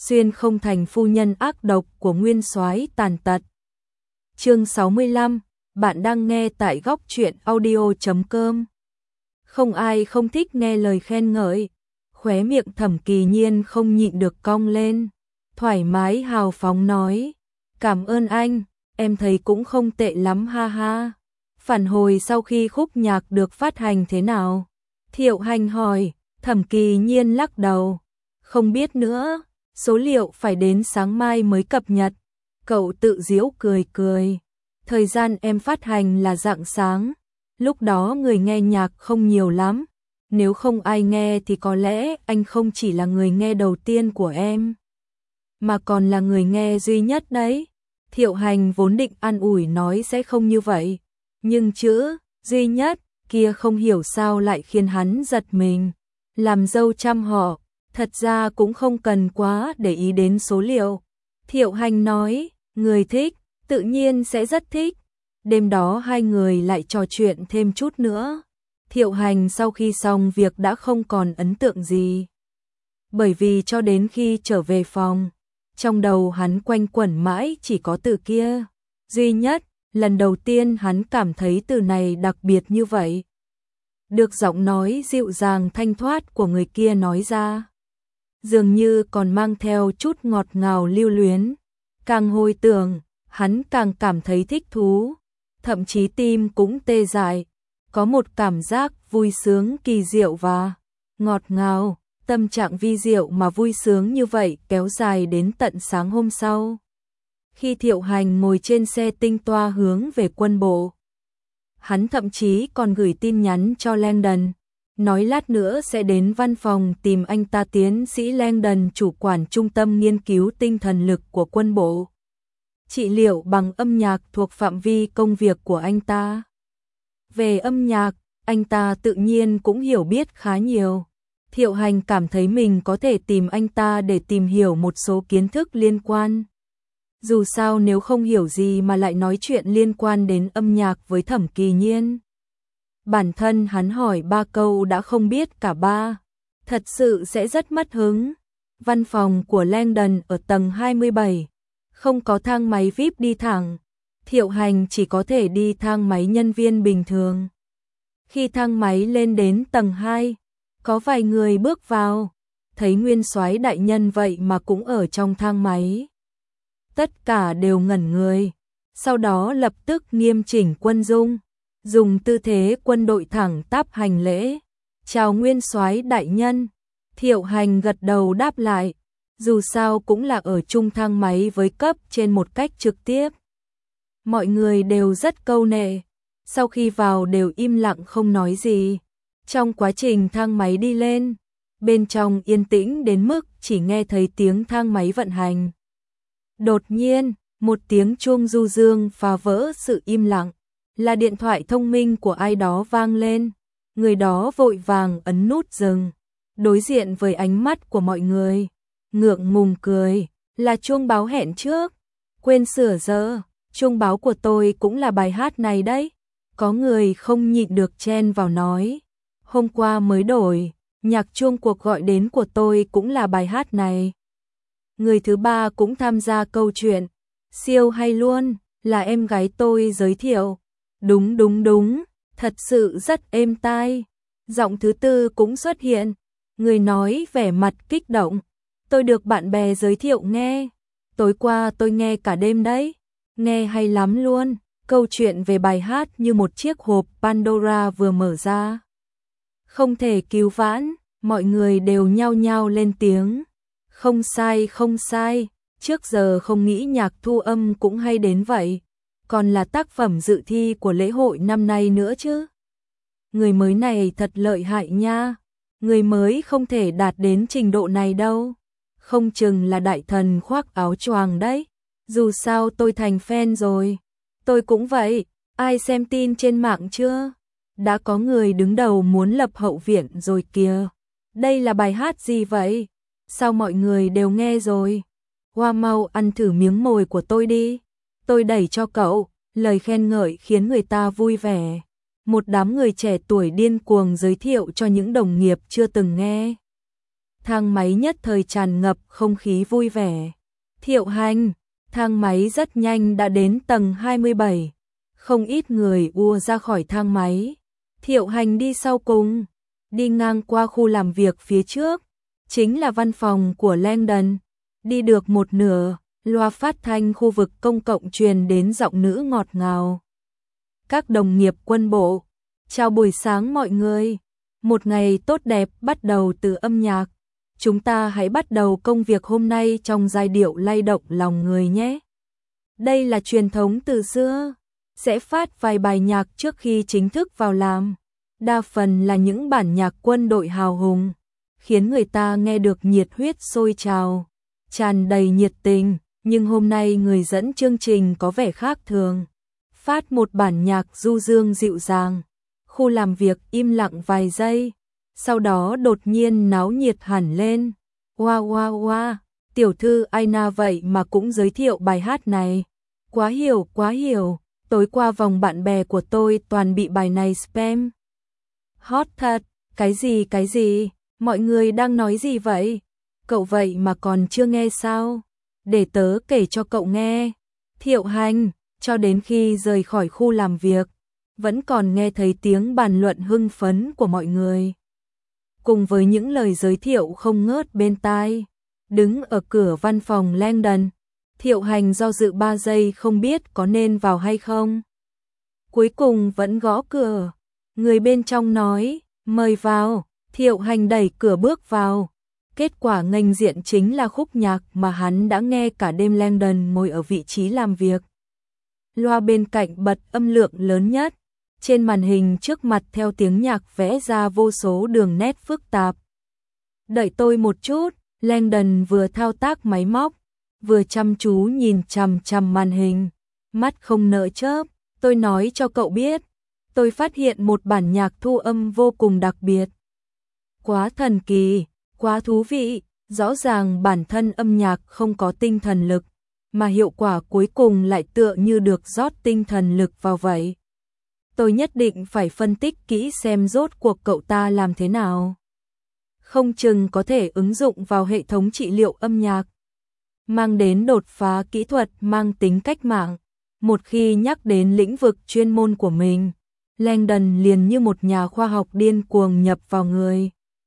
xuyên không thành phu nhân ác độc của nguyên soái tàn tật. Chương 65, bạn đang nghe tại góc truyện audio.com. Không ai không thích nghe lời khen ngợi, khóe miệng Thẩm Kỳ Nhiên không nhịn được cong lên, thoải mái hào phóng nói, cảm ơn anh, em thấy cũng không tệ lắm ha ha. Phản hồi sau khi khúc nhạc được phát hành thế nào? Thiệu Hành hỏi. Thẩm Kỳ Nhiên lắc đầu, không biết nữa, số liệu phải đến sáng mai mới cập nhật. Cậu tự giễu cười cười, thời gian em phát hành là rạng sáng, lúc đó người nghe nhạc không nhiều lắm, nếu không ai nghe thì có lẽ anh không chỉ là người nghe đầu tiên của em, mà còn là người nghe duy nhất đấy. Thiệu Hành vốn định an ủi nói sẽ không như vậy, nhưng chữ duy nhất kia không hiểu sao lại khiến hắn giật mình. Làm dâu trăm họ, thật ra cũng không cần quá để ý đến số liệu. Thiệu Hành nói, người thích, tự nhiên sẽ rất thích. Đêm đó hai người lại trò chuyện thêm chút nữa. Thiệu Hành sau khi xong việc đã không còn ấn tượng gì. Bởi vì cho đến khi trở về phòng, trong đầu hắn quanh quẩn mãi chỉ có từ kia. Duy nhất, lần đầu tiên hắn cảm thấy từ này đặc biệt như vậy. Được giọng nói dịu dàng thanh thoát của người kia nói ra, dường như còn mang theo chút ngọt ngào lưu luyến. Càng hồi tưởng, hắn càng cảm thấy thích thú, thậm chí tim cũng tê dại, có một cảm giác vui sướng kỳ diệu và ngọt ngào. Tâm trạng vi diệu mà vui sướng như vậy kéo dài đến tận sáng hôm sau. Khi Thiệu Hành ngồi trên xe tinh toa hướng về quân bộ, hắn thậm chí còn gửi tin nhắn cho Langdon, nói lát nữa sẽ đến văn phòng tìm anh ta. Tiến sĩ Langdon, chủ quản trung tâm nghiên cứu tinh thần lực của quân bộ. Trị liệu bằng âm nhạc thuộc phạm vi công việc của anh ta. Về âm nhạc, anh ta tự nhiên cũng hiểu biết khá nhiều. Thiệu Hành cảm thấy mình có thể tìm anh ta để tìm hiểu một số kiến thức liên quan. Dù sao nếu không hiểu gì mà lại nói chuyện liên quan đến âm nhạc với Thẩm Kỳ Nhiên. Bản thân hắn hỏi 3 câu đã không biết cả 3, thật sự sẽ rất mất hứng. Văn phòng của Langdon ở tầng 27, không có thang máy VIP đi thẳng. Thiệu Hành chỉ có thể đi thang máy nhân viên bình thường. Khi thang máy lên đến tầng 2, có vài người bước vào, thấy nguyên soái đại nhân vậy mà cũng ở trong thang máy. Tất cả đều ngẩn người, sau đó lập tức nghiêm chỉnh quân dung, dùng tư thế quân đội thẳng tắp hành lễ. Chào nguyên soái đại nhân. Thiệu Hành gật đầu đáp lại, dù sao cũng là ở chung thang máy với cấp trên một cách trực tiếp. Mọi người đều rất câu nệ, sau khi vào đều im lặng không nói gì. Trong quá trình thang máy đi lên, bên trong yên tĩnh đến mức chỉ nghe thấy tiếng thang máy vận hành. Đột nhiên, một tiếng chuông du dương phá vỡ sự im lặng, là điện thoại thông minh của ai đó vang lên. Người đó vội vàng ấn nút dừng, đối diện với ánh mắt của mọi người, ngượng ngùng cười, là chuông báo hẹn trước, quên sửa giờ, chuông báo của tôi cũng là bài hát này đấy. Có người không nhịn được chen vào nói, hôm qua mới đổi, nhạc chuông cuộc gọi đến của tôi cũng là bài hát này. Người thứ ba cũng tham gia câu chuyện, siêu hay luôn, là em gái tôi giới thiệu. Đúng đúng đúng, thật sự rất êm tai. Giọng thứ tư cũng xuất hiện, người nói vẻ mặt kích động, tôi được bạn bè giới thiệu nghe, tối qua tôi nghe cả đêm đấy, nghe hay lắm luôn. Câu chuyện về bài hát như một chiếc hộp Pandora vừa mở ra, không thể cứu vãn, mọi người đều nhao nhao lên tiếng. Không sai không sai, trước giờ không nghĩ nhạc thu âm cũng hay đến vậy, còn là tác phẩm dự thi của lễ hội năm nay nữa chứ. Người mới này thật lợi hại nha, người mới không thể đạt đến trình độ này đâu, không chừng là đại thần khoác áo choàng đấy. Dù sao tôi thành fan rồi. Tôi cũng vậy, ai xem tin trên mạng chưa? Đã có người đứng đầu muốn lập hậu viện rồi kìa. Đây là bài hát gì vậy? Sao mọi người đều nghe rồi? Hoa mau ăn thử miếng mồi của tôi đi. Tôi đẩy cho cậu, lời khen ngợi khiến người ta vui vẻ. Một đám người trẻ tuổi điên cuồng giới thiệu cho những đồng nghiệp chưa từng nghe. thang máy nhất thời tràn ngập không khí vui vẻ. Thiệu Hành, thang máy rất nhanh đã đến tầng 27. Không ít người ùa ra khỏi thang máy. Thiệu Hành đi sau cùng, đi ngang qua khu làm việc phía trước, chính là văn phòng của Langdon. Đi được một nửa, loa phát thanh khu vực công cộng truyền đến giọng nữ ngọt ngào. Các đồng nghiệp quân bộ, chào buổi sáng mọi người. Một ngày tốt đẹp bắt đầu từ âm nhạc. Chúng ta hãy bắt đầu công việc hôm nay trong giai điệu lay động lòng người nhé. Đây là truyền thống từ xưa, sẽ phát vài bài nhạc trước khi chính thức vào làm. Đa phần là những bản nhạc quân đội hào hùng, khiến người ta nghe được nhiệt huyết sôi trào, tràn đầy nhiệt tình. Nhưng hôm nay người dẫn chương trình có vẻ khác thường. Phát một bản nhạc du dương dịu dàng. Khu làm việc im lặng vài giây, sau đó đột nhiên náo nhiệt hẳn lên. Wow wow wow, tiểu thư Aina vậy mà cũng giới thiệu bài hát này. Quá hiểu, tối qua vòng bạn bè của tôi toàn bị bài này spam. Hot thật, cái gì, mọi người đang nói gì vậy? Cậu vậy mà còn chưa nghe sao? Để tớ kể cho cậu nghe. Thiệu Hành, cho đến khi rời khỏi khu làm việc, vẫn còn nghe thấy tiếng bàn luận hưng phấn của mọi người. Cùng với những lời giới thiệu không ngớt bên tai, đứng ở cửa văn phòng Langdon, Thiệu Hành do dự 3 giây không biết có nên vào hay không. Cuối cùng vẫn gõ cửa, người bên trong nói, mời vào. Thiệu Hành đẩy cửa bước vào. Kết quả nghênh diện chính là khúc nhạc mà hắn đã nghe cả đêm. Langdon ngồi ở vị trí làm việc. Loa bên cạnh bật âm lượng lớn nhất. Trên màn hình trước mặt theo tiếng nhạc vẽ ra vô số đường nét phức tạp. Đợi tôi một chút, Langdon vừa thao tác máy móc, vừa chăm chú nhìn chằm chằm màn hình, mắt không nỡ chớp. Tôi nói cho cậu biết, tôi phát hiện một bản nhạc thu âm vô cùng đặc biệt. Quá thần kỳ, quá thú vị, rõ ràng bản thân âm nhạc không có tinh thần lực, mà hiệu quả cuối cùng lại tựa như được rót tinh thần lực vào vậy. Tôi nhất định phải phân tích kỹ xem rốt cuộc cậu ta làm thế nào. Không chừng có thể ứng dụng vào hệ thống trị liệu âm nhạc, mang đến đột phá kỹ thuật mang tính cách mạng. Một khi nhắc đến lĩnh vực chuyên môn của mình, Langdon liền như một nhà khoa học điên cuồng nhập vào người.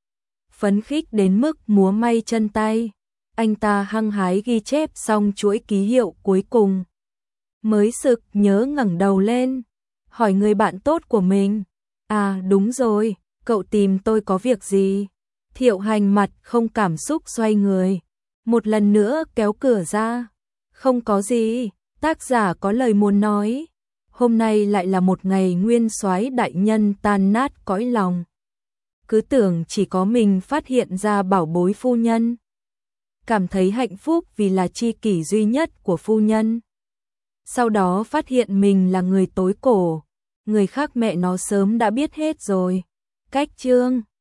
Phấn khích đến mức múa may chân tay, anh ta hăng hái ghi chép xong chuỗi ký hiệu cuối cùng. Mới sực nhớ ngẩng đầu lên, hỏi người bạn tốt của mình. À đúng rồi, cậu tìm tôi có việc gì? Thiệu Hành mặt không cảm xúc xoay người, một lần nữa kéo cửa ra. Không có gì, tác giả có lời muốn nói. Hôm nay lại là một ngày nguyên soái đại nhân tan nát cõi lòng. Cứ tưởng chỉ có mình phát hiện ra bảo bối phu nhân. Cảm thấy hạnh phúc vì là tri kỷ duy nhất của phu nhân. Sau đó phát hiện mình là người tối cổ. Người khác mẹ nó sớm đã biết hết rồi. Cách chương